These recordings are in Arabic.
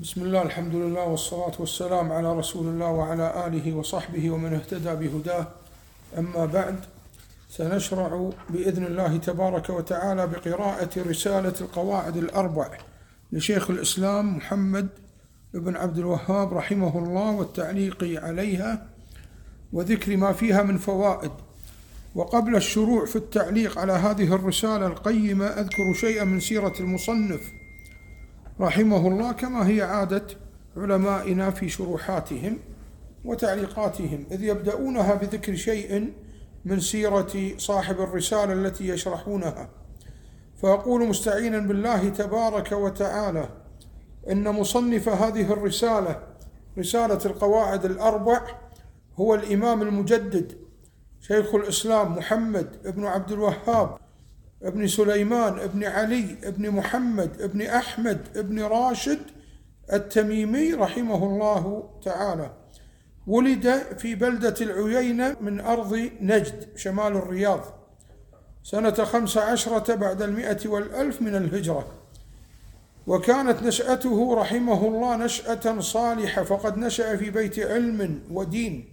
بسم الله، الحمد لله، والصلاة والسلام على رسول الله وعلى آله وصحبه ومن اهتدى بهداه. أما بعد، سنشرع بإذن الله تبارك وتعالى بقراءة رسالة القواعد الأربع لشيخ الإسلام محمد بن عبد الوهاب رحمه الله، والتعليق عليها وذكر ما فيها من فوائد. وقبل الشروع في التعليق على هذه الرسالة القيمة أذكر شيئا من سيرة المصنف رحمه الله، كما هي عادة علمائنا في شروحاتهم وتعليقاتهم، إذ يبدأونها بذكر شيء من سيرة صاحب الرسالة التي يشرحونها. فأقول مستعينا بالله تبارك وتعالى إن مصنف هذه الرسالة، رسالة القواعد الأربع، هو الإمام المجدد شيخ الإسلام محمد بن عبد الوهاب ابن سليمان ابن علي ابن محمد ابن أحمد ابن راشد التميمي رحمه الله تعالى. ولد في بلدة العيينة من أرض نجد شمال الرياض سنة 15 بعد 100 من الهجرة، وكانت نشأته رحمه الله نشأة صالحة، فقد نشأ في بيت علم ودين.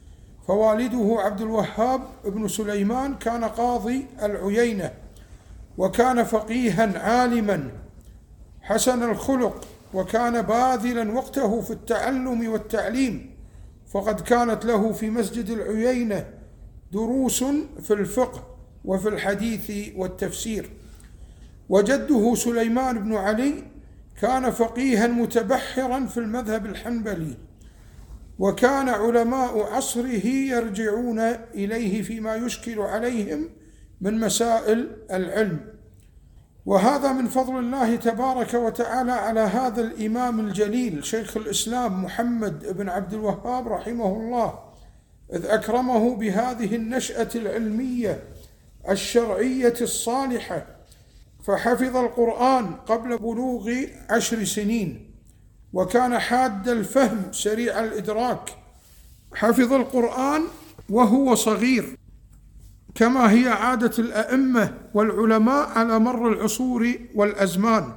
فوالده عبد الوهاب ابن سليمان كان قاضي العيينة، وكان فقيها عالما حسن الخلق، وكان باذلا وقته في التعلم والتعليم، فقد كانت له في مسجد العيينة دروس في الفقه وفي الحديث والتفسير. وجده سليمان بن علي كان فقيها متبحرا في المذهب الحنبلي، وكان علماء عصره يرجعون إليه فيما يشكل عليهم من مسائل العلم. وهذا من فضل الله تبارك وتعالى على هذا الإمام الجليل شيخ الإسلام محمد بن عبد الوهاب رحمه الله، إذ أكرمه بهذه النشأة العلمية الشرعية الصالحة، فحفظ القرآن قبل بلوغ 10 سنين، وكان حاد الفهم سريع الإدراك. حفظ القرآن وهو صغير، كما هي عادة الأئمة والعلماء على مر العصور والأزمان،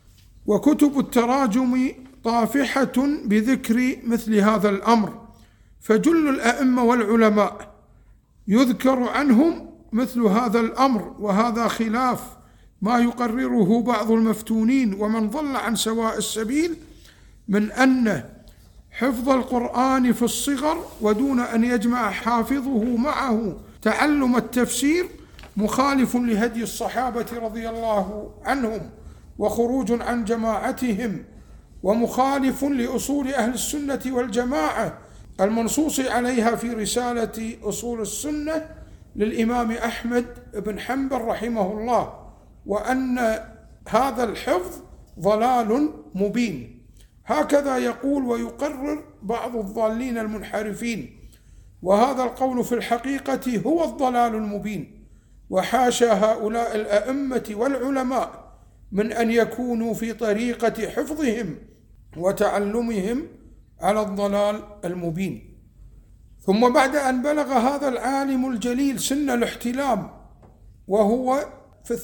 وكتب التراجم طافحة بذكر مثل هذا الأمر، فجل الأئمة والعلماء يذكر عنهم مثل هذا الأمر، وهذا خلاف ما يقرره بعض المفتونين ومن ضل عن سواء السبيل، من أن حفظ القرآن في الصغر ودون أن يجمع حافظه معه تعلم التفسير مخالف لهدي الصحابة رضي الله عنهم، وخروج عن جماعتهم، ومخالف لأصول أهل السنة والجماعة المنصوص عليها في رسالة أصول السنة للإمام أحمد بن حنبل رحمه الله، وأن هذا الحفظ ضلال مبين. هكذا يقول ويقرر بعض الضالين المنحرفين، وهذا القول في الحقيقة هو الضلال المبين، وحاشا هؤلاء الأئمة والعلماء من أن يكونوا في طريقة حفظهم وتعلمهم على الضلال المبين. ثم بعد أن بلغ هذا العالم الجليل سن الاحتلام وهو في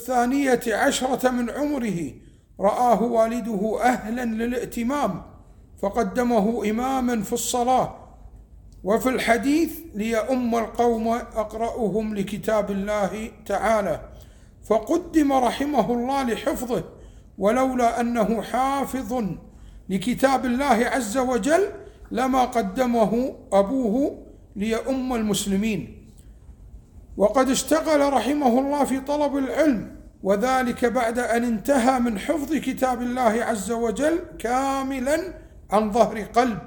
12 من عمره، رآه والده أهلا للائتمام، فقدمه إماما في الصلاة وفي الحديث ليؤم القوم أقرأهم لكتاب الله تعالى، فقدم رحمه الله لحفظه، ولولا أنه حافظ لكتاب الله عز وجل لما قدمه أبوه ليؤم المسلمين. وقد اشتغل رحمه الله في طلب العلم، وذلك بعد أن انتهى من حفظ كتاب الله عز وجل كاملا عن ظهر قلب،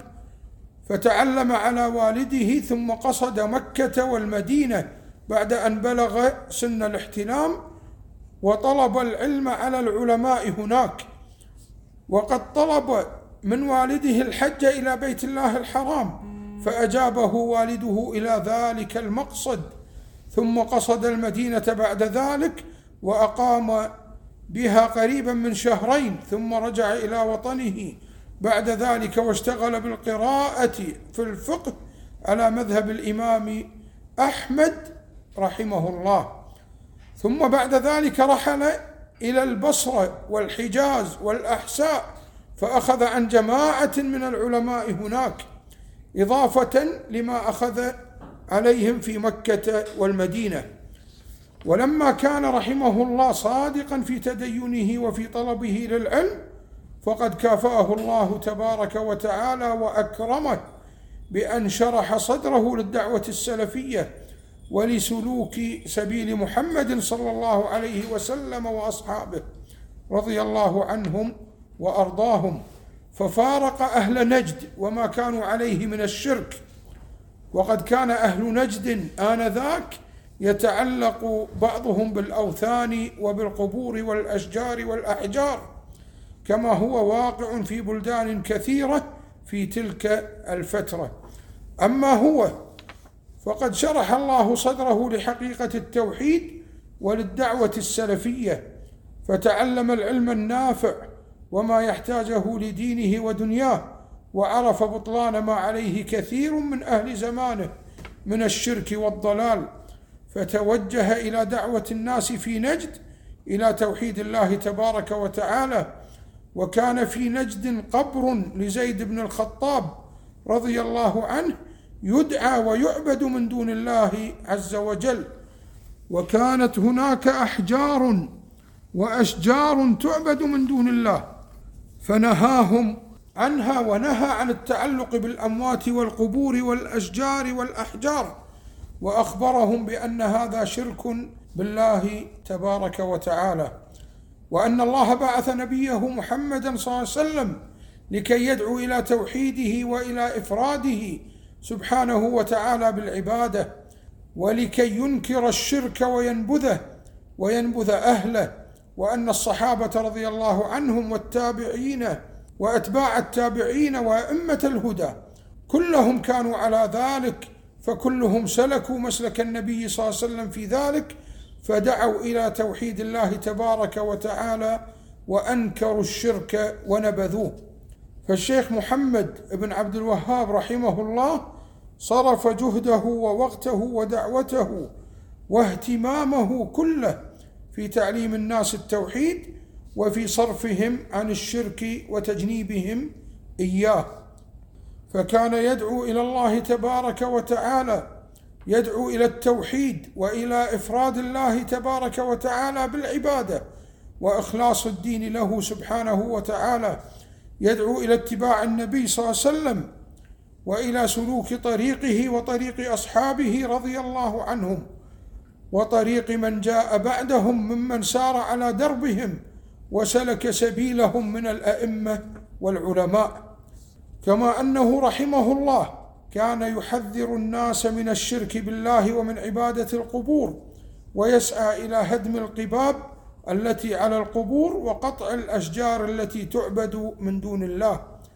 فتعلم على والده، ثم قصد مكة والمدينة بعد أن بلغ سن الاحتلام، وطلب العلم على العلماء هناك. وقد طلب من والده الحج إلى بيت الله الحرام، فأجابه والده إلى ذلك المقصد، ثم قصد المدينة بعد ذلك، وأقام بها قريبا من 2 شهر، ثم رجع إلى وطنه بعد ذلك، واشتغل بالقراءة في الفقه على مذهب الإمام أحمد رحمه الله. ثم بعد ذلك رحل إلى البصرة والحجاز والأحساء، فأخذ عن جماعة من العلماء هناك، إضافة لما أخذ عليهم في مكة والمدينة. ولما كان رحمه الله صادقا في تدينه وفي طلبه للعلم، فقد كافأه الله تبارك وتعالى وأكرمه بأن شرح صدره للدعوة السلفية ولسلوك سبيل محمد صلى الله عليه وسلم وأصحابه رضي الله عنهم وأرضاهم، ففارق أهل نجد وما كانوا عليه من الشرك. وقد كان أهل نجد آنذاك يتعلق بعضهم بالأوثان وبالقبور والأشجار والأحجار، كما هو واقع في بلدان كثيرة في تلك الفترة. أما هو فقد شرح الله صدره لحقيقة التوحيد وللدعوة السلفية، فتعلم العلم النافع وما يحتاجه لدينه ودنياه، وعرف بطلان ما عليه كثير من أهل زمانه من الشرك والضلال، فتوجه إلى دعوة الناس في نجد إلى توحيد الله تبارك وتعالى. وكان في نجد قبر لزيد بن الخطاب رضي الله عنه يدعى ويعبد من دون الله عز وجل، وكانت هناك أحجار وأشجار تعبد من دون الله، فنهاهم عنها ونهى عن التعلق بالأموات والقبور والأشجار والأحجار، وأخبرهم بأن هذا شرك بالله تبارك وتعالى، وأن الله بعث نبيه محمدا صلى الله عليه وسلم لكي يدعو إلى توحيده وإلى إفراده سبحانه وتعالى بالعبادة، ولكي ينكر الشرك وينبذ أهله، وأن الصحابة رضي الله عنهم والتابعين وأتباع التابعين وأئمة الهدى كلهم كانوا على ذلك، فكلهم سلكوا مسلك النبي صلى الله عليه وسلم في ذلك، فدعوا إلى توحيد الله تبارك وتعالى وأنكروا الشرك ونبذوه. فالشيخ محمد بن عبد الوهاب رحمه الله صرف جهده ووقته ودعوته واهتمامه كله في تعليم الناس التوحيد وفي صرفهم عن الشرك وتجنيبهم إياه، فكان يدعو إلى الله تبارك وتعالى، يدعو إلى التوحيد وإلى إفراد الله تبارك وتعالى بالعبادة وإخلاص الدين له سبحانه وتعالى، يدعو إلى اتباع النبي صلى الله عليه وسلم وإلى سلوك طريقه وطريق أصحابه رضي الله عنهم وطريق من جاء بعدهم ممن سار على دربهم وسلك سبيلهم من الأئمة والعلماء. كما أنه رحمه الله كان يحذر الناس من الشرك بالله ومن عبادة القبور، ويسعى إلى هدم القباب التي على القبور وقطع الأشجار التي تعبد من دون الله،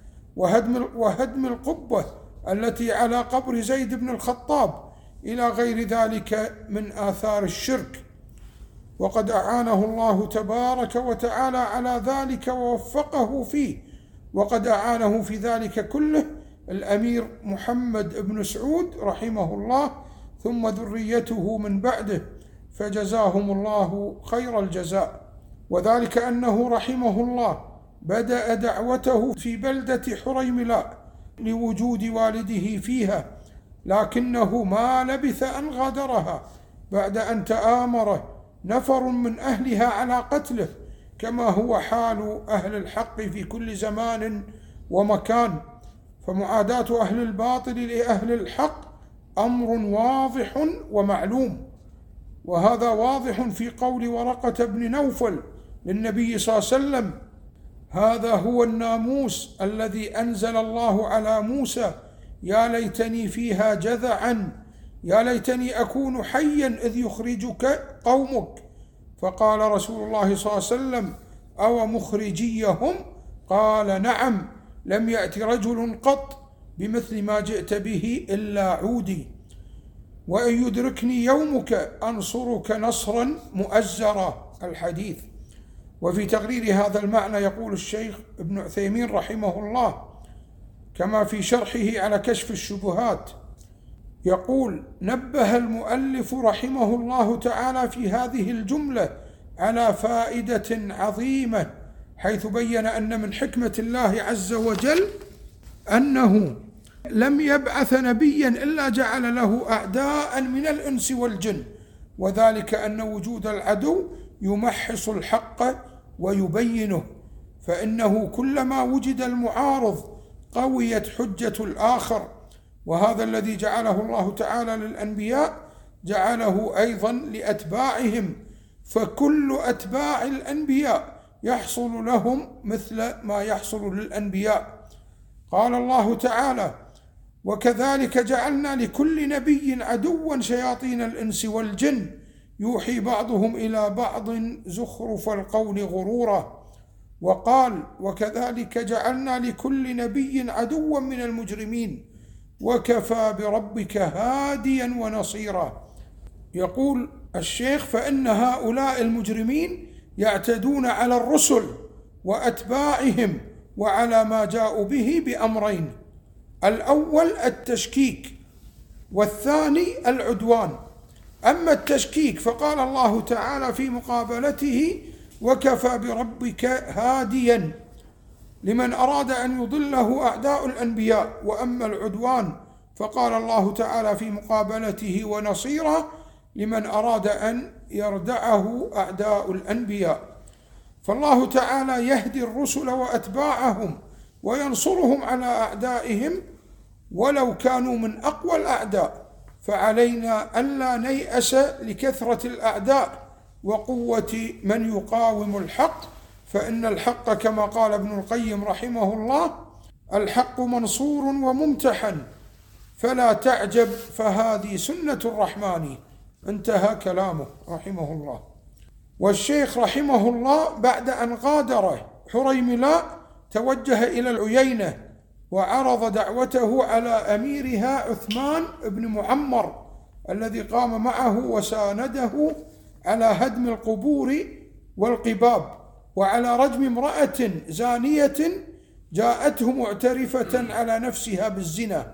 وهدم القبة التي على قبر زيد بن الخطاب إلى غير ذلك من آثار الشرك. وقد أعانه الله تبارك وتعالى على ذلك ووفقه فيه، وقد أعانه في ذلك كله الأمير محمد بن سعود رحمه الله ثم ذريته من بعده، فجزاهم الله خير الجزاء. وذلك أنه رحمه الله بدأ دعوته في بلدة حريملاء لوجود والده فيها، لكنه ما لبث أن غادرها بعد أن تآمر نفر من أهلها على قتله، كما هو حال أهل الحق في كل زمان ومكان. فمعاداة أهل الباطل لأهل الحق أمر واضح ومعلوم، وهذا واضح في قول ورقة بن نوفل للنبي صلى الله عليه وسلم: هذا هو الناموس الذي أنزل الله على موسى، يا ليتني فيها جذعا، يا ليتني أكون حيا إذ يخرجك قومك. فقال رسول الله صلى الله عليه وسلم: أو مخرجيهم؟ قال: نعم، لم يأت رجل قط بمثل ما جئت به إلا عودي، وإن يدركني يومك أنصرك نصرا مؤزرا. الحديث. وفي تقرير هذا المعنى يقول الشيخ ابن عثيمين رحمه الله كما في شرحه على كشف الشبهات، يقول: نبه المؤلف رحمه الله تعالى في هذه الجملة على فائدة عظيمة حيث بين أن من حكمة الله عز وجل أنه لم يبعث نبيا إلا جعل له أعداء من الإنس والجن، وذلك أن وجود العدو يمحص الحق ويبينه، فإنه كلما وجد المعارض قويت حجة الآخر، وهذا الذي جعله الله تعالى للأنبياء جعله أيضا لأتباعهم، فكل أتباع الأنبياء يحصل لهم مثل ما يحصل للأنبياء. قال الله تعالى: وكذلك جعلنا لكل نبي عدوا شياطين الإنس والجن يوحي بعضهم إلى بعض زخرف القول غرورا. وقال: وكذلك جعلنا لكل نبي عدوا من المجرمين وكفى بربك هاديا ونصيرا. يقول الشيخ: فإن هؤلاء المجرمين يعتدون على الرسل وأتباعهم وعلى ما جاءوا به بأمرين: الأول التشكيك، والثاني العدوان. أما التشكيك فقال الله تعالى في مقابلته: وكفى بربك هاديا، لمن أراد أن يضله أعداء الأنبياء. وأما العدوان فقال الله تعالى في مقابلته: ونصيرا، لمن أراد أن يردعه أعداء الأنبياء. فالله تعالى يهدي الرسل وأتباعهم وينصرهم على أعدائهم ولو كانوا من أقوى الأعداء، فعلينا ألا نيأس لكثرة الأعداء وقوة من يقاوم الحق، فإن الحق كما قال ابن القيم رحمه الله: الحق منصور وممتحن فلا تعجب فهذه سنة الرحمن. انتهى كلامه رحمه الله. والشيخ رحمه الله بعد أن غادر حريملاء توجه إلى العيينة وعرض دعوته على أميرها عثمان بن معمر الذي قام معه وسانده على هدم القبور والقباب، وعلى رجم امرأة زانية جاءته معترفة على نفسها بالزنا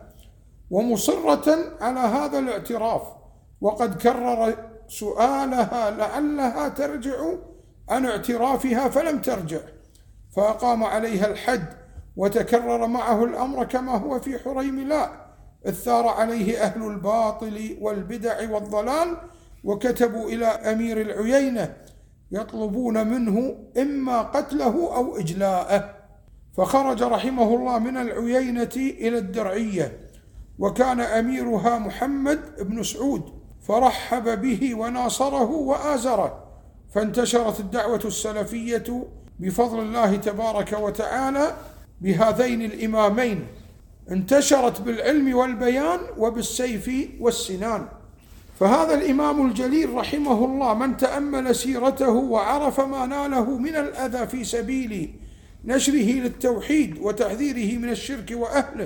ومصرة على هذا الاعتراف، وقد كرر سؤالها لعلها ترجع عن اعترافها فلم ترجع، فأقام عليها الحد، وتكرر معه الأمر كما هو في حريملاء، إذ ثار عليه أهل الباطل والبدع والضلال، وكتبوا إلى أمير العيينة يطلبون منه إما قتله أو إجلاءه، فخرج رحمه الله من العيينة إلى الدرعية، وكان أميرها محمد بن سعود، فرحب به وناصره وآزره، فانتشرت الدعوة السلفية بفضل الله تبارك وتعالى بهذين الإمامين، انتشرت بالعلم والبيان وبالسيف والسنان. فهذا الإمام الجليل رحمه الله من تأمل سيرته وعرف ما ناله من الأذى في سبيل نشره للتوحيد وتحذيره من الشرك وأهله،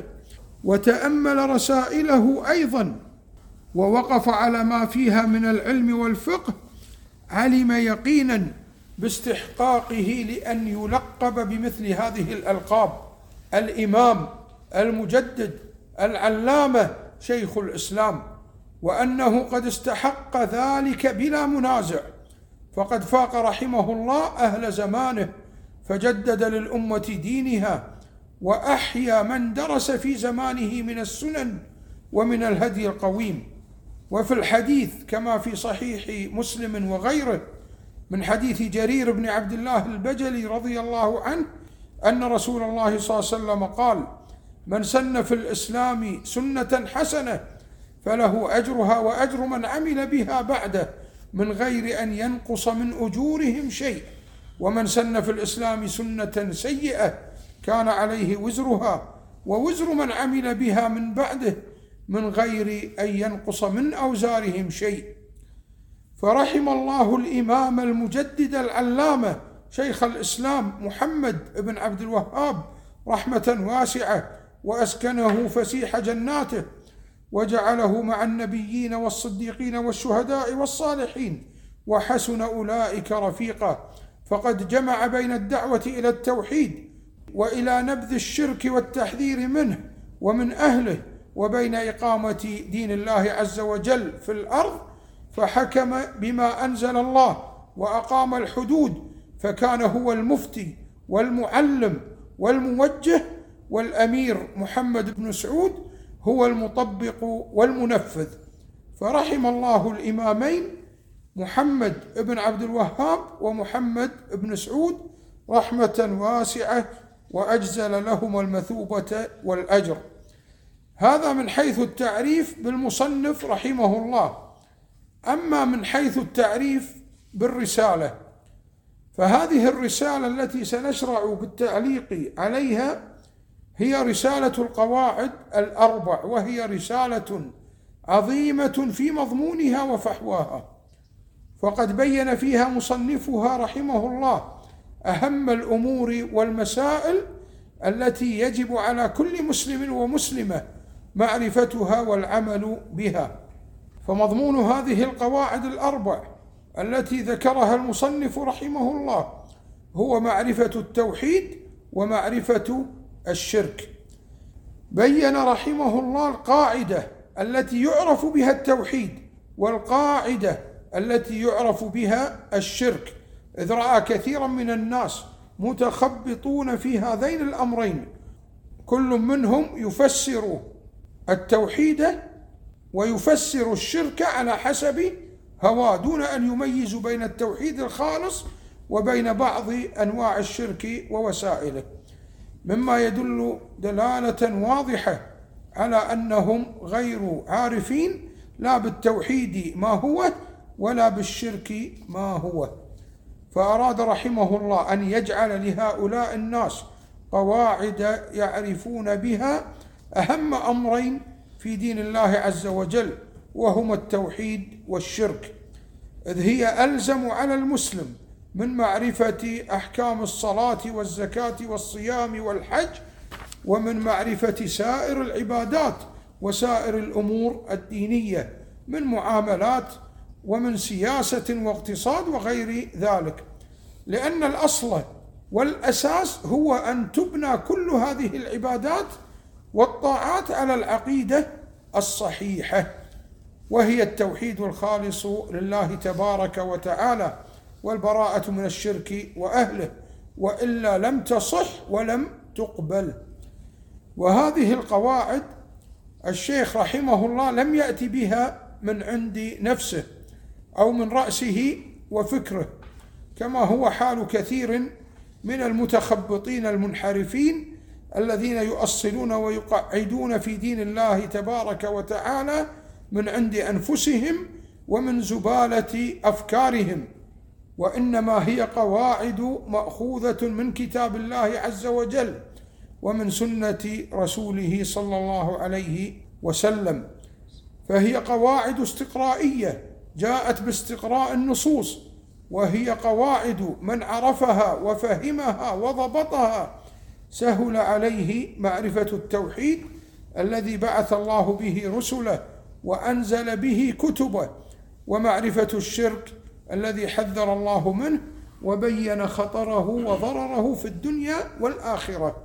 وتأمل رسائله أيضا ووقف على ما فيها من العلم والفقه، علم يقينا باستحقاقه لأن يلقب بمثل هذه الألقاب: الإمام، المجدد، العلامة، شيخ الإسلام، وأنه قد استحق ذلك بلا منازع، فقد فاق رحمه الله أهل زمانه، فجدد للأمة دينها، وأحيا من درس في زمانه من السنن ومن الهدي القويم. وفي الحديث كما في صحيح مسلم وغيره من حديث جرير بن عبد الله البجلي رضي الله عنه أن رسول الله صلى الله عليه وسلم قال: من سن في الإسلام سنة حسنة فله أجرها وأجر من عمل بها بعده من غير أن ينقص من أجورهم شيء، ومن سن في الإسلام سنة سيئة كان عليه وزرها ووزر من عمل بها من بعده من غير أن ينقص من أوزارهم شيء. فرحم الله الإمام المجدد العلامة شيخ الإسلام محمد بن عبد الوهاب رحمة واسعة، وأسكنه فسيح جناته، وجعله مع النبيين والصديقين والشهداء والصالحين، وحسن أولئك رفيقا، فقد جمع بين الدعوة إلى التوحيد وإلى نبذ الشرك والتحذير منه ومن أهله، وبين إقامة دين الله عز وجل في الأرض، فحكم بما أنزل الله وأقام الحدود، فكان هو المفتي والمعلم والموجه، والأمير محمد بن سعود هو المطبق والمنفذ. فرحم الله الإمامين محمد بن عبد الوهاب ومحمد بن سعود رحمة واسعة، وأجزل لهم المثوبة والأجر. هذا من حيث التعريف بالمصنف رحمه الله. أما من حيث التعريف بالرسالة، فهذه الرسالة التي سنشرع بالتعليق عليها هي رسالة القواعد الأربع، وهي رسالة عظيمة في مضمونها وفحواها، فقد بين فيها مصنفها رحمه الله أهم الأمور والمسائل التي يجب على كل مسلم ومسلمة معرفتها والعمل بها. فمضمون هذه القواعد الأربع التي ذكرها المصنف رحمه الله هو معرفة التوحيد ومعرفة الشرك. بين رحمه الله القاعدة التي يعرف بها التوحيد والقاعدة التي يعرف بها الشرك، إذ رأى كثيرا من الناس متخبطون في هذين الأمرين، كل منهم يفسر التوحيد ويفسر الشرك على حسب هواه، دون أن يميز بين التوحيد الخالص وبين بعض أنواع الشرك ووسائله، مما يدل دلالة واضحة على أنهم غير عارفين لا بالتوحيد ما هو ولا بالشرك ما هو. فأراد رحمه الله أن يجعل لهؤلاء الناس قواعد يعرفون بها أهم أمرين في دين الله عز وجل، وهما التوحيد والشرك، إذ هي ألزم على المسلم من معرفة أحكام الصلاة والزكاة والصيام والحج، ومن معرفة سائر العبادات وسائر الأمور الدينية من معاملات ومن سياسة واقتصاد وغير ذلك، لأن الأصل والأساس هو أن تبنى كل هذه العبادات والطاعات على العقيدة الصحيحة، وهي التوحيد الخالص لله تبارك وتعالى والبراءة من الشرك وأهله، وإلا لم تصح ولم تقبل. وهذه القواعد الشيخ رحمه الله لم يأتي بها من عند نفسه أو من رأسه وفكره، كما هو حال كثير من المتخبطين المنحرفين الذين يؤصلون ويقعدون في دين الله تبارك وتعالى من عند أنفسهم ومن زبالة أفكارهم، وإنما هي قواعد مأخوذة من كتاب الله عز وجل ومن سنة رسوله صلى الله عليه وسلم، فهي قواعد استقرائية جاءت باستقراء النصوص، وهي قواعد من عرفها وفهمها وضبطها سهل عليه معرفة التوحيد الذي بعث الله به رسله وأنزل به كتبه، ومعرفة الشرك الذي حذر الله منه وبين خطره وضرره في الدنيا والآخرة.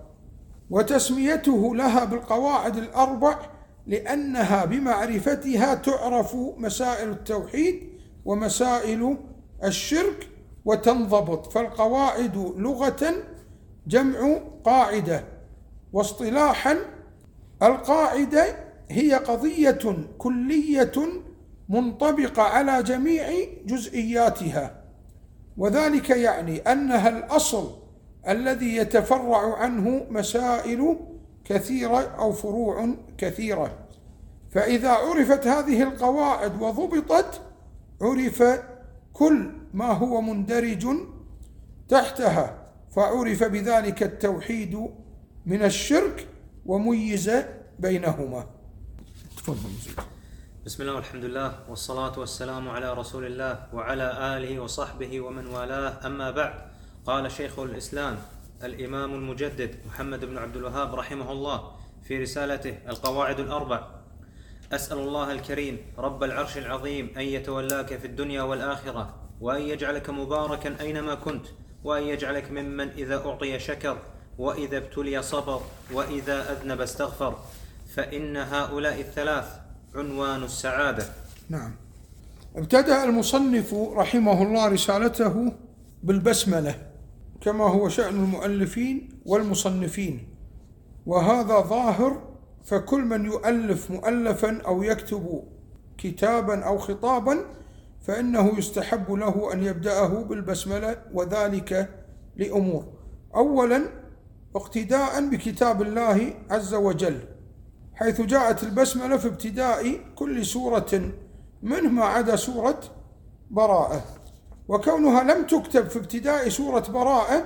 وتسميته لها بالقواعد الأربع لأنها بمعرفتها تعرف مسائل التوحيد ومسائل الشرك وتنضبط. فالقواعد لغة جمع قاعدة، واصطلاحا القاعدة هي قضية كلية منطبقة على جميع جزئياتها، وذلك يعني أنها الأصل الذي يتفرع عنه مسائل كثيرة أو فروع كثيرة. فإذا عرفت هذه القواعد وضبطت عرف كل ما هو مندرج تحتها، فعرف بذلك التوحيد من الشرك وميز بينهما. تفضل. بسم الله والحمد لله والصلاة والسلام على رسول الله وعلى آله وصحبه ومن والاه، أما بعد. قال شيخ الإسلام الإمام المجدد محمد بن عبد الوهاب رحمه الله في رسالته القواعد الأربع: أسأل الله الكريم رب العرش العظيم أن يتولاك في الدنيا والآخرة، وأن يجعلك مباركا أينما كنت، وأن يجعلك ممن إذا أعطي شكر، وإذا ابتلي صبر، وإذا أذنب استغفر، فإن هؤلاء الثلاث عنوان السعادة. نعم. ابتدأ المصنف رحمه الله رسالته بالبسملة، كما هو شأن المؤلفين والمصنفين، وهذا ظاهر. فكل من يؤلف مؤلفا أو يكتب كتابا أو خطابا فإنه يستحب له أن يبدأه بالبسملة، وذلك لأمور: أولا اقتداء بكتاب الله عز وجل، حيث جاءت البسملة في ابتداء كل سورة منه ما عدا سورة براءة، وكونها لم تكتب في ابتداء سورة براءة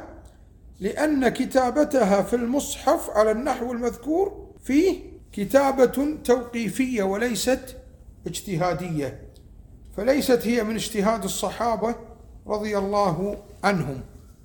لأن كتابتها في المصحف على النحو المذكور فيه كتابة توقيفية وليست اجتهادية، فليست هي من اجتهاد الصحابة رضي الله عنهم.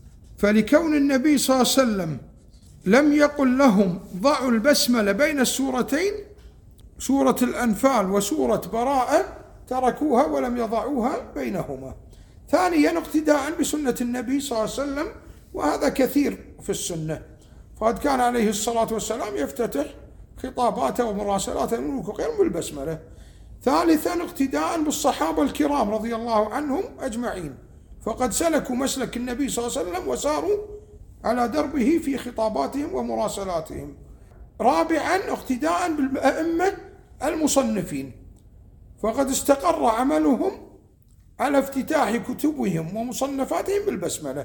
فلكون النبي صلى الله عليه وسلم لم يقل لهم ضعوا البسملة بين السورتين، سورة الأنفال وسورة براءة، تركوها ولم يضعوها بينهما. ثانيا اقتداء بسنة النبي صلى الله عليه وسلم، وهذا كثير في السنة، فقد كان عليه الصلاة والسلام يفتتح خطاباته ومراسلاته الملوك وغيرهم بالبسملة. ثالثا اقتداء بالصحابة الكرام رضي الله عنهم أجمعين، فقد سلكوا مسلك النبي صلى الله عليه وسلم وساروا على دربه في خطاباتهم ومراسلاتهم. رابعا اقتداء بالأئمة المصنفين، فقد استقر عملهم على افتتاح كتبهم ومصنفاتهم بالبسملة.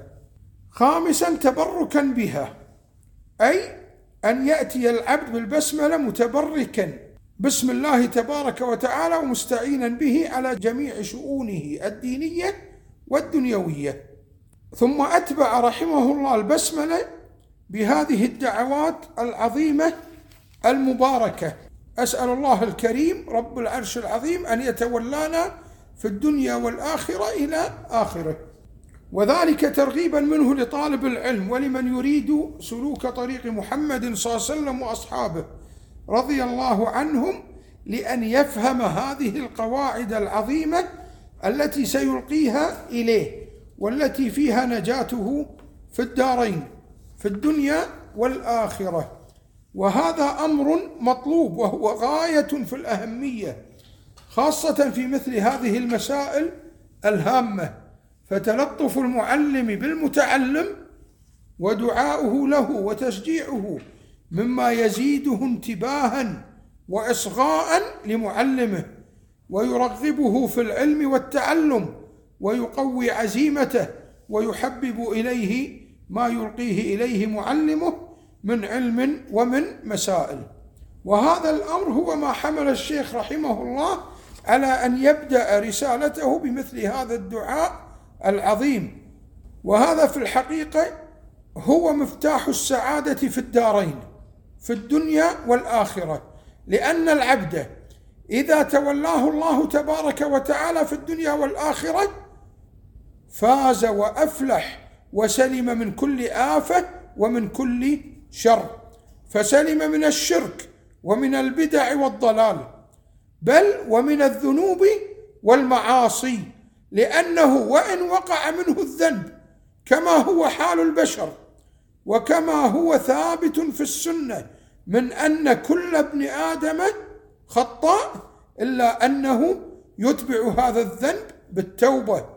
خامسا تبركا بها، أي أن يأتي العبد بالبسملة متبركا بسم الله تبارك وتعالى ومستعينا به على جميع شؤونه الدينية والدنيوية. ثم أتبع رحمه الله البسملة بهذه الدعوات العظيمة المباركة: أسأل الله الكريم رب العرش العظيم أن يتولانا في الدنيا والآخرة إلى آخره، وذلك ترغيبا منه لطالب العلم ولمن يريد سلوك طريق محمد صلى الله عليه وسلم وأصحابه رضي الله عنهم، لأن يفهم هذه القواعد العظيمة التي سيلقيها إليه، والتي فيها نجاته في الدارين، في الدنيا والآخرة. وهذا أمر مطلوب وهو غاية في الأهمية، خاصة في مثل هذه المسائل الهامة. فتلطف المعلم بالمتعلم ودعاؤه له وتشجيعه مما يزيده انتباها وإصغاء لمعلمه، ويرغبه في العلم والتعلم، ويقوي عزيمته، ويحبب إليه ما يلقيه إليه معلمه من علم ومن مسائل. وهذا الأمر هو ما حمل الشيخ رحمه الله على أن يبدأ رسالته بمثل هذا الدعاء العظيم. وهذا في الحقيقة هو مفتاح السعادة في الدارين، في الدنيا والآخرة، لأن العبد إذا تولاه الله تبارك وتعالى في الدنيا والآخرة فاز وأفلح وسلم من كل آفة ومن كل شر، فسلم من الشرك ومن البدع والضلال، بل ومن الذنوب والمعاصي، لأنه وإن وقع منه الذنب كما هو حال البشر وكما هو ثابت في السنة من أن كل ابن آدم خطاء، إلا أنه يتبع هذا الذنب بالتوبة.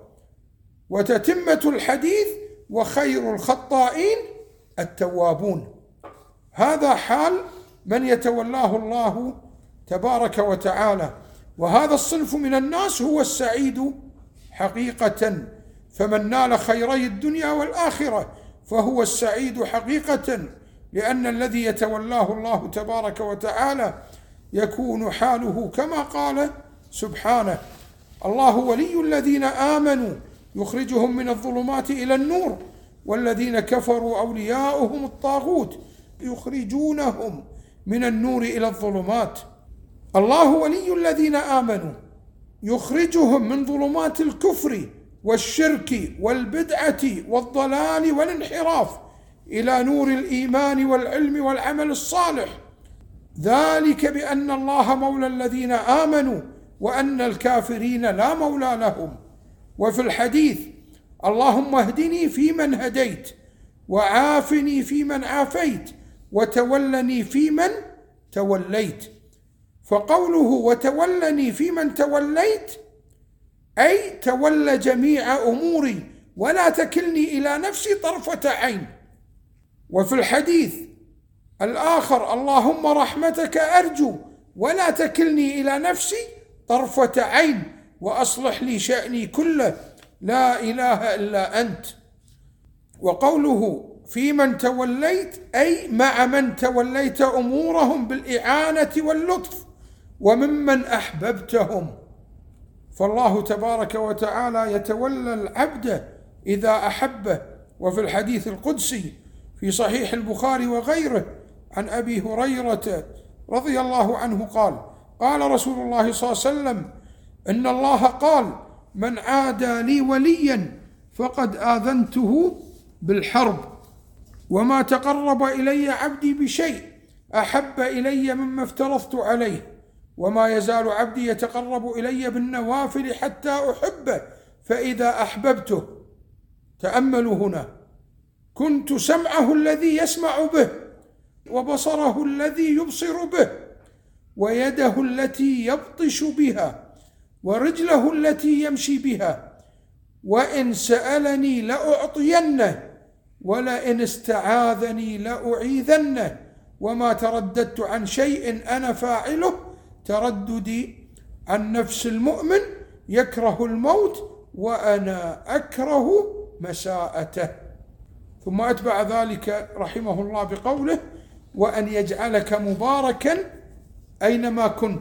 وتتمة الحديث: وخير الخطائين التوابون. هذا حال من يتولاه الله تبارك وتعالى، وهذا الصنف من الناس هو السعيد حقيقة. فمن نال خيري الدنيا والآخرة فهو السعيد حقيقة، لأن الذي يتولاه الله تبارك وتعالى يكون حاله كما قال سبحانه: الله ولي الذين آمنوا يخرجهم من الظلمات إلى النور، والذين كفروا أولياؤهم الطاغوت يخرجونهم من النور إلى الظلمات. الله ولي الذين آمنوا يخرجهم من ظلمات الكفر والشرك والبدعة والضلال والانحراف إلى نور الإيمان والعلم والعمل الصالح، ذلك بأن الله مولى الذين آمنوا وأن الكافرين لا مولى لهم. وفي الحديث: اللهم اهدني فيمن هديت، وعافني فيمن عافيت، وتولني فيمن توليت. فقوله وتولني فيمن توليت أي تولى جميع أموري ولا تكلني إلى نفسي طرفة عين. وفي الحديث الآخر: اللهم رحمتك أرجو ولا تكلني إلى نفسي طرفة عين وأصلح لي شأني كله لا إله إلا أنت. وقوله في من توليت أي مع من توليت أمورهم بالإعانة واللطف وممن أحببتهم. فالله تبارك وتعالى يتولى العبد إذا أحبه. وفي الحديث القدسي في صحيح البخاري وغيره عن أبي هريرة رضي الله عنه قال: قال رسول الله صلى الله عليه وسلم: إن الله قال: من عادى لي وليا فقد آذنته بالحرب، وما تقرب إلي عبدي بشيء أحب إلي مما افترضت عليه، وما يزال عبدي يتقرب إلي بالنوافل حتى أحبه، فإذا أحببته، تأملوا هنا، كنت سمعه الذي يسمع به، وبصره الذي يبصر به، ويده التي يبطش بها، ورجله التي يمشي بها، وإن سألني لأعطينه، ولئن استعاذني لأعيذنه، وما ترددت عن شيء أنا فاعله ترددي عن نفس المؤمن يكره الموت وأنا أكره مساءته. ثم أتبع ذلك رحمه الله بقوله: وأن يجعلك مباركا أينما كنت.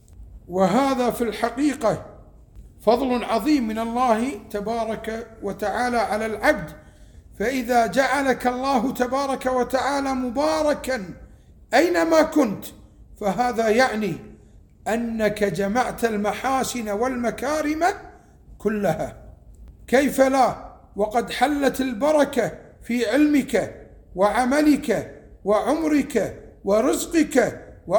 وهذا في الحقيقة فضل عظيم من الله تبارك وتعالى على العبد، فإذا جعلك الله تبارك وتعالى مباركا أينما كنت فهذا يعني أنك جمعت المحاسن والمكارم كلها. كيف لا وقد حلت البركة في علمك وعملك وعمرك ورزقك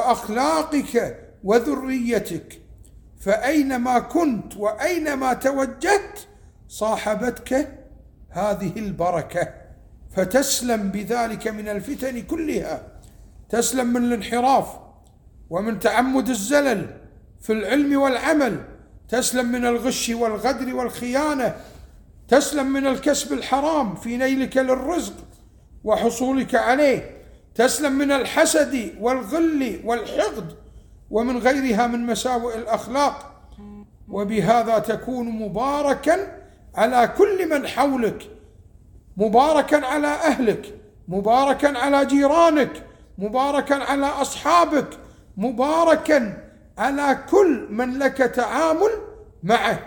وأخلاقك وذريتك، فأينما كنت وأينما توجهت صاحبتك هذه البركة، فتسلم بذلك من الفتن كلها، تسلم من الانحراف ومن تعمد الزلل في العلم والعمل، تسلم من الغش والغدر والخيانة، تسلم من الكسب الحرام في نيلك للرزق وحصولك عليه، تسلم من الحسد والغل والحقد ومن غيرها من مساوئ الأخلاق. وبهذا تكون مباركا على كل من حولك، مباركا على أهلك، مباركا على جيرانك، مباركا على أصحابك، مباركا على كل من لك تعامل معه.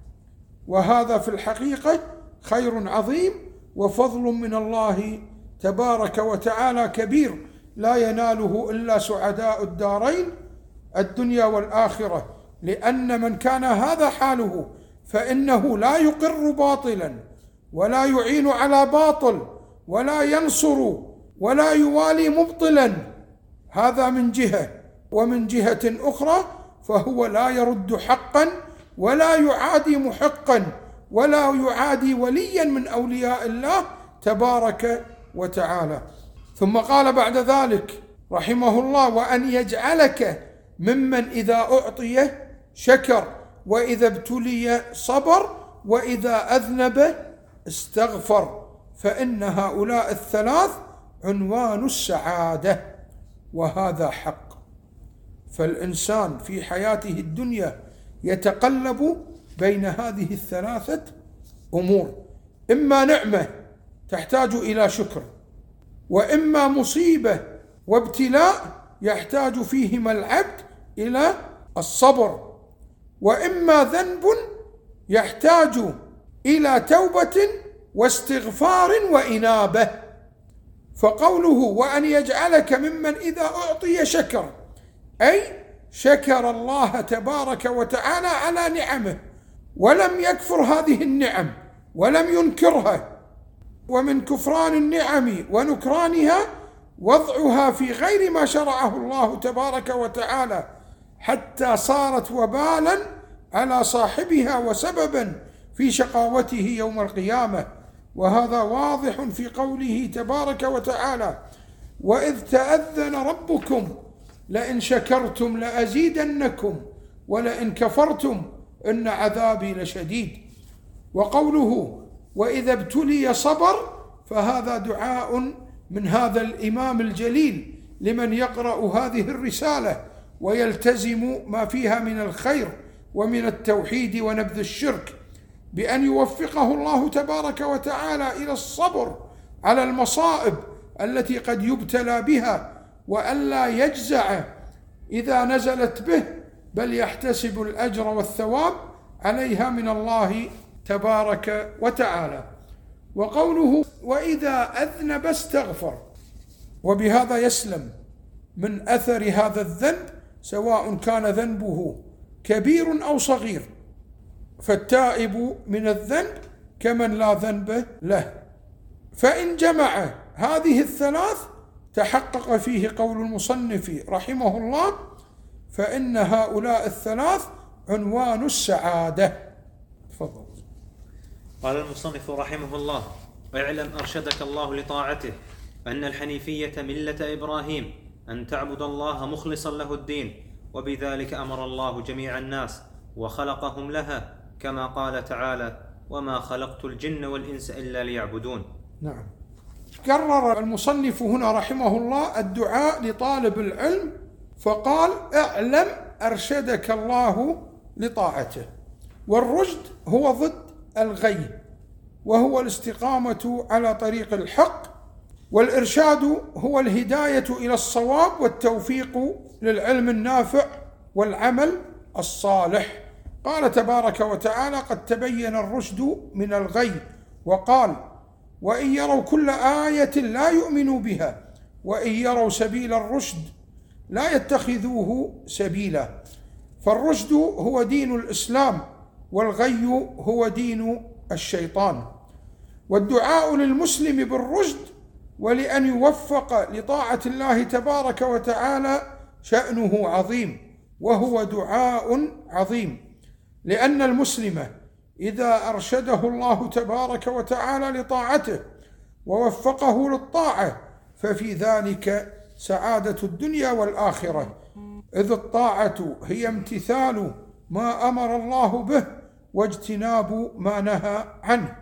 وهذا في الحقيقة خير عظيم وفضل من الله تبارك وتعالى كبير لا يناله إلا سعداء الدارين الدنيا والآخرة، لأن من كان هذا حاله فإنه لا يقر باطلا ولا يعين على باطل ولا ينصر ولا يوالي مبطلا، هذا من جهة. ومن جهة أخرى فهو لا يرد حقا ولا يعادي محقا ولا يعادي وليا من أولياء الله تبارك وتعالى. ثم قال بعد ذلك رحمه الله: وأن يجعلك ممن إذا أعطي شكر، وإذا ابتلي صبر، وإذا أذنب استغفر، فإن هؤلاء الثلاث عنوان السعادة. وهذا حق. فالإنسان في حياته الدنيا يتقلب بين هذه الثلاثة أمور: إما نعمة تحتاج إلى شكر، وإما مصيبة وابتلاء يحتاج فيهما العبد إلى الصبر، وإما ذنب يحتاج إلى توبة واستغفار وإنابة. فقوله وأن يجعلك ممن إذا أعطي شكر، أي شكر الله تبارك وتعالى على نعمه ولم يكفر هذه النعم ولم ينكرها. ومن كفران النعم ونكرانها وضعها في غير ما شرعه الله تبارك وتعالى حتى صارت وبالا على صاحبها وسببا في شقاوته يوم القيامة. وهذا واضح في قوله تبارك وتعالى: وإذ تأذن ربكم لئن شكرتم لأزيدنكم ولئن كفرتم إن عذابي لشديد. وقوله وإذا ابتلي صبر، فهذا دعاء من هذا الإمام الجليل لمن يقرأ هذه الرسالة ويلتزم ما فيها من الخير ومن التوحيد ونبذ الشرك، بأن يوفقه الله تبارك وتعالى إلى الصبر على المصائب التي قد يبتلى بها، وألا يجزع إذا نزلت به، بل يحتسب الأجر والثواب عليها من الله تبارك وتعالى. وقوله وإذا أذنب استغفر، وبهذا يسلم من أثر هذا الذنب، سواء كان ذنبه كبير أو صغير، فالتائب من الذنب كمن لا ذنب له. فإن جمع هذه الثلاث تحقق فيه قول المصنف رحمه الله، فإن هؤلاء الثلاث عنوان السعادة. تفضل. قال المصنف رحمه الله: اعلم أرشدك الله لطاعته أن الحنيفية ملة إبراهيم، أن تعبد الله مخلصا له الدين، وبذلك أمر الله جميع الناس وخلقهم لها، كما قال تعالى: وما خلقت الجن والإنس إلا ليعبدون. نعم. كرر المصنف هنا رحمه الله الدعاء لطالب العلم، فقال: اعلم أرشدك الله لطاعته. والرشد هو ضد الغي، وهو الاستقامة على طريق الحق، والإرشاد هو الهداية إلى الصواب والتوفيق للعلم النافع والعمل الصالح. قال تبارك وتعالى: قد تبين الرشد من الغي، وقال: وإن يروا كل آية لا يؤمنوا بها، وإن يروا سبيل الرشد لا يتخذوه سبيلا. فالرشد هو دين الإسلام، والغي هو دين الشيطان. والدعاء للمسلم بالرشد ولأن يوفق لطاعة الله تبارك وتعالى شأنه عظيم، وهو دعاء عظيم، لأن المسلم إذا أرشده الله تبارك وتعالى لطاعته ووفقه للطاعة، ففي ذلك سعادة الدنيا والآخرة، إذ الطاعة هي امتثال ما أمر الله به واجتناب ما نهى عنه.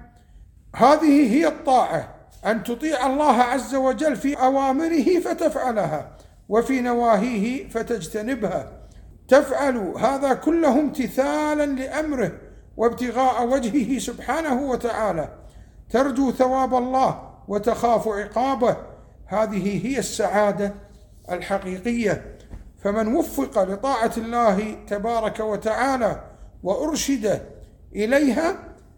هذه هي الطاعة، أن تطيع الله عز وجل في أوامره فتفعلها، وفي نواهيه فتجتنبها. تفعل هذا كله امتثالا لأمره وابتغاء وجهه سبحانه وتعالى، ترجو ثواب الله وتخاف عقابه. هذه هي السعادة الحقيقية. فمن وفق لطاعة الله تبارك وتعالى وأرشد إليها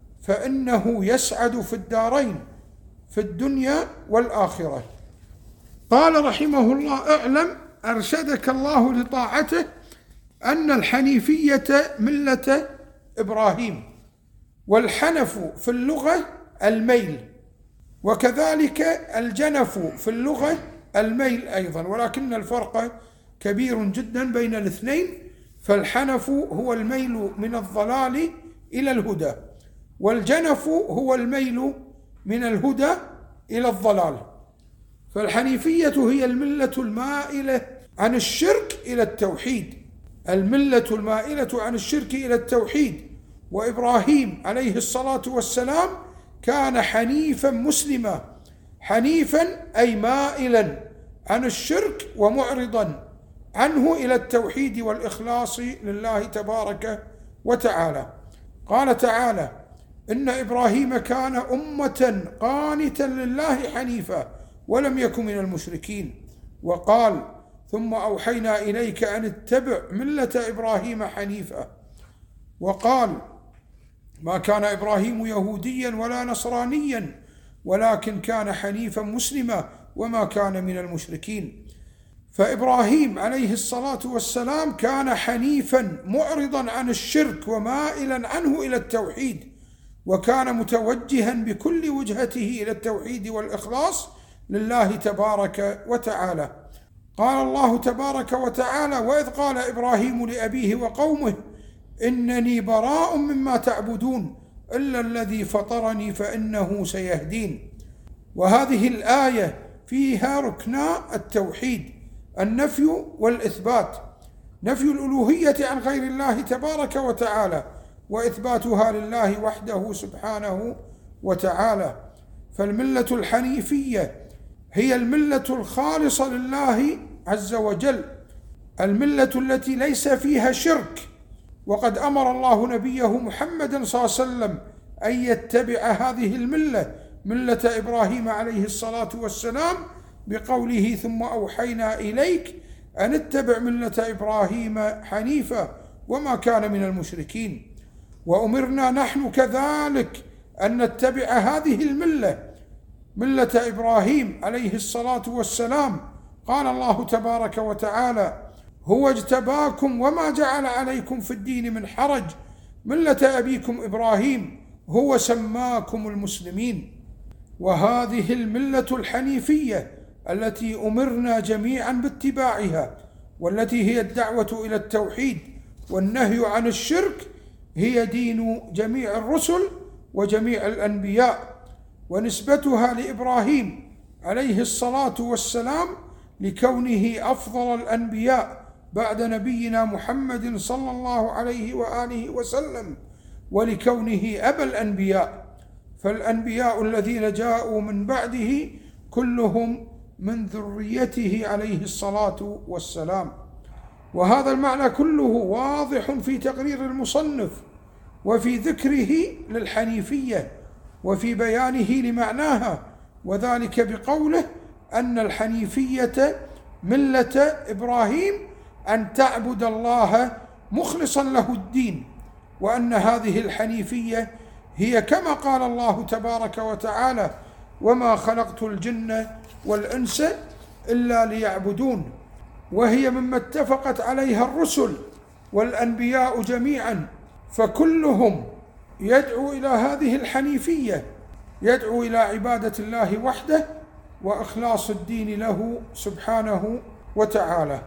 فإنه يسعد في الدارين، في الدنيا والآخرة. قال رحمه الله: اعلم أرشدك الله لطاعته أن الحنيفية ملة إبراهيم. والحنف في اللغة الميل، وكذلك الجنف في اللغة الميل أيضا، ولكن الفرق كبير جدا بين الاثنين. فالحنف هو الميل من الضلال إلى الهدى، والجنف هو الميل من الهدى إلى الضلال. فالحنيفية هي الملة المائلة عن الشرك إلى التوحيد، الملة المائلة عن الشرك إلى التوحيد. وإبراهيم عليه الصلاة والسلام كان حنيفا مسلما، حنيفا أي مائلا عن الشرك ومعرضا عنه إلى التوحيد والإخلاص لله تبارك وتعالى. قال تعالى: إن إبراهيم كان أمة قانتا لله حنيفا ولم يكن من المشركين. وقال: ثم أوحينا إليك أن اتبع ملة إبراهيم حنيفا. وقال: ما كان إبراهيم يهوديا ولا نصرانيا ولكن كان حنيفا مسلما وما كان من المشركين. فإبراهيم عليه الصلاة والسلام كان حنيفا معرضا عن الشرك ومائلا عنه إلى التوحيد، وكان متوجها بكل وجهته إلى التوحيد والإخلاص لله تبارك وتعالى. قال الله تبارك وتعالى: وإذ قال إبراهيم لأبيه وقومه إنني براء مما تعبدون إلا الذي فطرني فإنه سيهدين. وهذه الآية فيها ركنا التوحيد، النفي والإثبات، نفي الألوهية عن غير الله تبارك وتعالى، وإثباتها لله وحده سبحانه وتعالى. فالملة الحنيفية هي الملة الخالصة لله عز وجل، الملة التي ليس فيها شرك. وقد أمر الله نبيه محمد صلى الله عليه وسلم أن يتبع هذه الملة، ملة إبراهيم عليه الصلاة والسلام، بقوله: ثم أوحينا إليك أن اتبع ملة إبراهيم حنيفا وما كان من المشركين. وأمرنا نحن كذلك أن نتبع هذه الملة، ملة إبراهيم عليه الصلاة والسلام. قال الله تبارك وتعالى: هو اجتباكم وما جعل عليكم في الدين من حرج ملة أبيكم إبراهيم هو سماكم المسلمين. وهذه الملة الحنيفية التي أمرنا جميعا باتباعها، والتي هي الدعوة إلى التوحيد والنهي عن الشرك، هي دين جميع الرسل وجميع الأنبياء، ونسبتها لإبراهيم عليه الصلاة والسلام لكونه أفضل الأنبياء بعد نبينا محمد صلى الله عليه وآله وسلم، ولكونه أبا الأنبياء. فالأنبياء الذين جاءوا من بعده كلهم من ذريته عليه الصلاة والسلام. وهذا المعنى كله واضح في تقرير المصنف وفي ذكره للحنيفية وفي بيانه لمعناها، وذلك بقوله أن الحنيفية ملة إبراهيم أن تعبد الله مخلصا له الدين، وأن هذه الحنيفية هي كما قال الله تبارك وتعالى: وما خلقت الجن والإنس إلا ليعبدون. وهي مما اتفقت عليها الرسل والأنبياء جميعا، فكلهم يدعو إلى هذه الحنيفية، يدعو إلى عبادة الله وحده وإخلاص الدين له سبحانه وتعالى.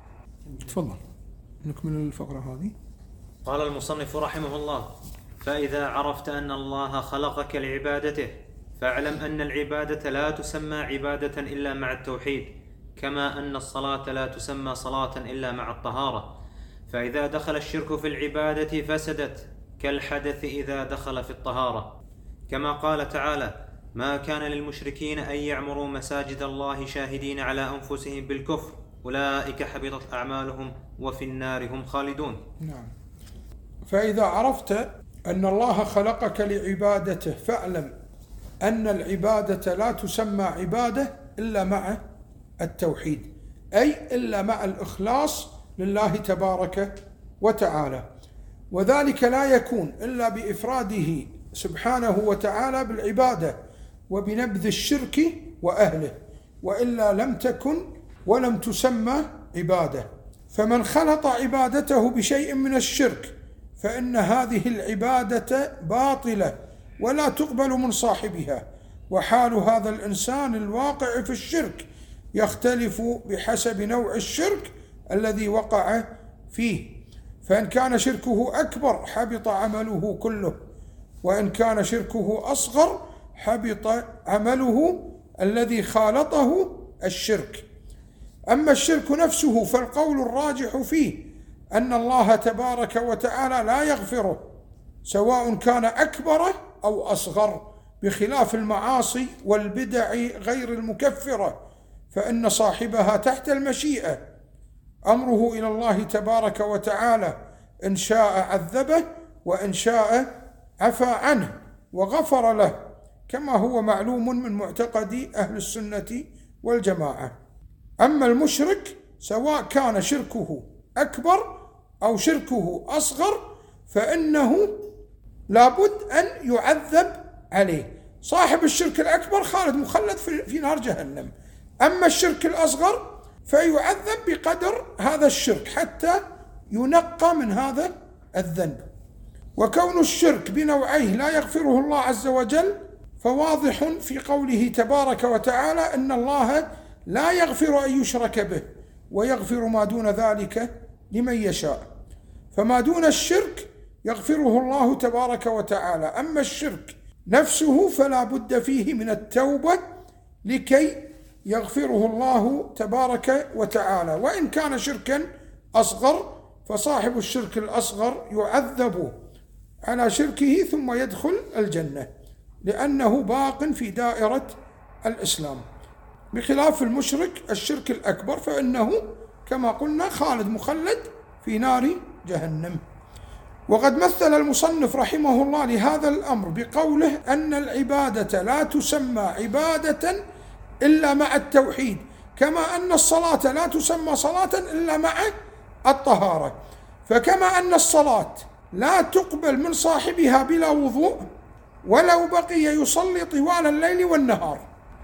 تفضل نكمل الفقرة هذه. قال المصنف رحمه الله: فإذا عرفت أن الله خلقك لعبادته فاعلم أن العبادة لا تسمى عبادة إلا مع التوحيد، كما أن الصلاة لا تسمى صلاة إلا مع الطهارة. فإذا دخل الشرك في العبادة فسدت، كالحدث إذا دخل في الطهارة، كما قال تعالى: ما كان للمشركين أن يعمروا مساجد الله شاهدين على أنفسهم بالكفر أولئك حبطت أعمالهم وفي النار هم خالدون. نعم. فإذا عرفت أن الله خلقك لعبادته فاعلم أن العبادة لا تسمى عبادة إلا مع التوحيد، أي إلا مع الإخلاص لله تبارك وتعالى. وذلك لا يكون إلا بإفراده سبحانه وتعالى بالعبادة وبنبذ الشرك وأهله، وإلا لم تكن ولم تسمى عبادة. فمن خلط عبادته بشيء من الشرك فإن هذه العبادة باطلة ولا تقبل من صاحبها. وحال هذا الإنسان الواقع في الشرك يختلف بحسب نوع الشرك الذي وقع فيه، فإن كان شركه أكبر حبط عمله كله، وإن كان شركه أصغر حبط عمله الذي خالطه الشرك. أما الشرك نفسه فالقول الراجح فيه أن الله تبارك وتعالى لا يغفره، سواء كان أكبر أو أصغر، بخلاف المعاصي والبدع غير المكفرة، فإن صاحبها تحت المشيئة، أمره إلى الله تبارك وتعالى، إن شاء عذبه وإن شاء عفى عنه وغفر له، كما هو معلوم من معتقد أهل السنة والجماعة. أما المشرك سواء كان شركه أكبر أو شركه أصغر فإنه لابد أن يعذب عليه. صاحب الشرك الأكبر مخلد في نار جهنم، أما الشرك الأصغر فيعذب بقدر هذا الشرك حتى ينقى من هذا الذنب. وكون الشرك بنوعيه لا يغفره الله عز وجل فواضح في قوله تبارك وتعالى: إن الله لا يغفر أن يشرك به ويغفر ما دون ذلك لمن يشاء. فما دون الشرك يغفره الله تبارك وتعالى، أما الشرك نفسه فلا بد فيه من التوبة لكي يغفره الله تبارك وتعالى. وإن كان شركا أصغر فصاحب الشرك الأصغر يعذب على شركه ثم يدخل الجنة. لأنه باق في دائرة الإسلام، بخلاف المشرك الشرك الأكبر فإنه كما قلنا خالد مخلد في نار جهنم. وقد مثل المصنف رحمه الله لهذا الأمر بقوله أن العبادة لا تسمى عبادة إلا مع التوحيد، كما أن الصلاة لا تسمى صلاة إلا مع الطهارة. فكما أن الصلاة لا تقبل من صاحبها بلا وضوء ولو بقي يصلي طوال الليل والنهار،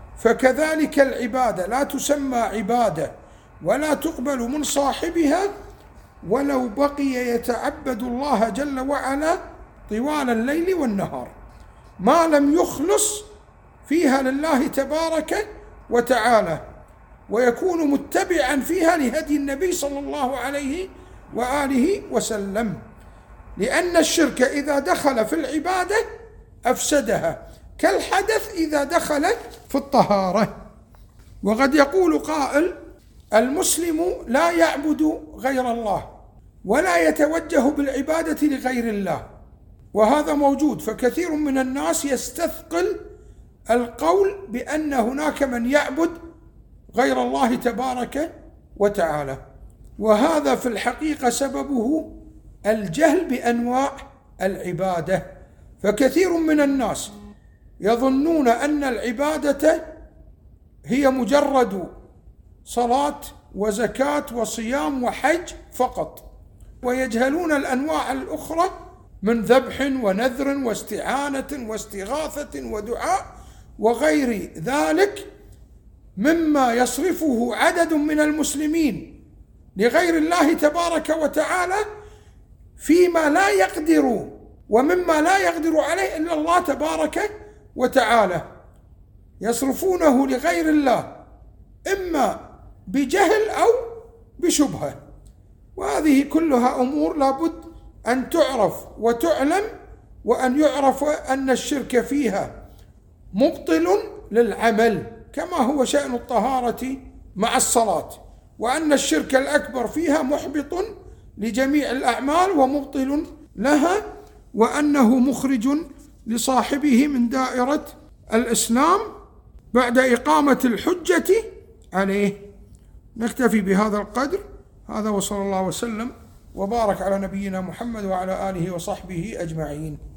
فكذلك العبادة لا تسمى عبادة ولا تقبل من صاحبها ولو بقي يتعبد الله جل وعلا طوال الليل والنهار، ما لم يخلص فيها لله تبارك وتعالى ويكون متبعا فيها لهدي النبي صلى الله عليه وآله وسلم. لأن الشرك إذا دخل في العبادة أفسدها، كالحدث إذا دخل في الطهارة. وقد يقول قائل: المسلم لا يعبد غير الله ولا يتوجه بالعبادة لغير الله، وهذا موجود. فكثير من الناس يستثقل القول بأن هناك من يعبد غير الله تبارك وتعالى، وهذا في الحقيقة سببه الجهل بأنواع العبادة. فكثير من الناس يظنون أن العبادة هي مجرد صلاة وزكاة وصيام وحج فقط، ويجهلون الأنواع الأخرى من ذبح ونذر واستعانة واستغاثة ودعاء وغير ذلك مما يصرفه عدد من المسلمين لغير الله تبارك وتعالى فيما لا يقدر ومما لا يقدر عليه إلا الله تبارك وتعالى، يصرفونه لغير الله إما بجهل أو بشبهة. وهذه كلها أمور لابد أن تعرف وتعلم، وأن يعرف أن الشرك فيها مبطل للعمل كما هو شأن الطهارة مع الصلاة، وأن الشرك الأكبر فيها محبط لجميع الأعمال ومبطل لها، وأنه مخرج لصاحبه من دائرة الإسلام بعد إقامة الحجة عليه. نكتفي بهذا القدر. هذا وصلى الله وسلم وبارك على نبينا محمد وعلى آله وصحبه أجمعين.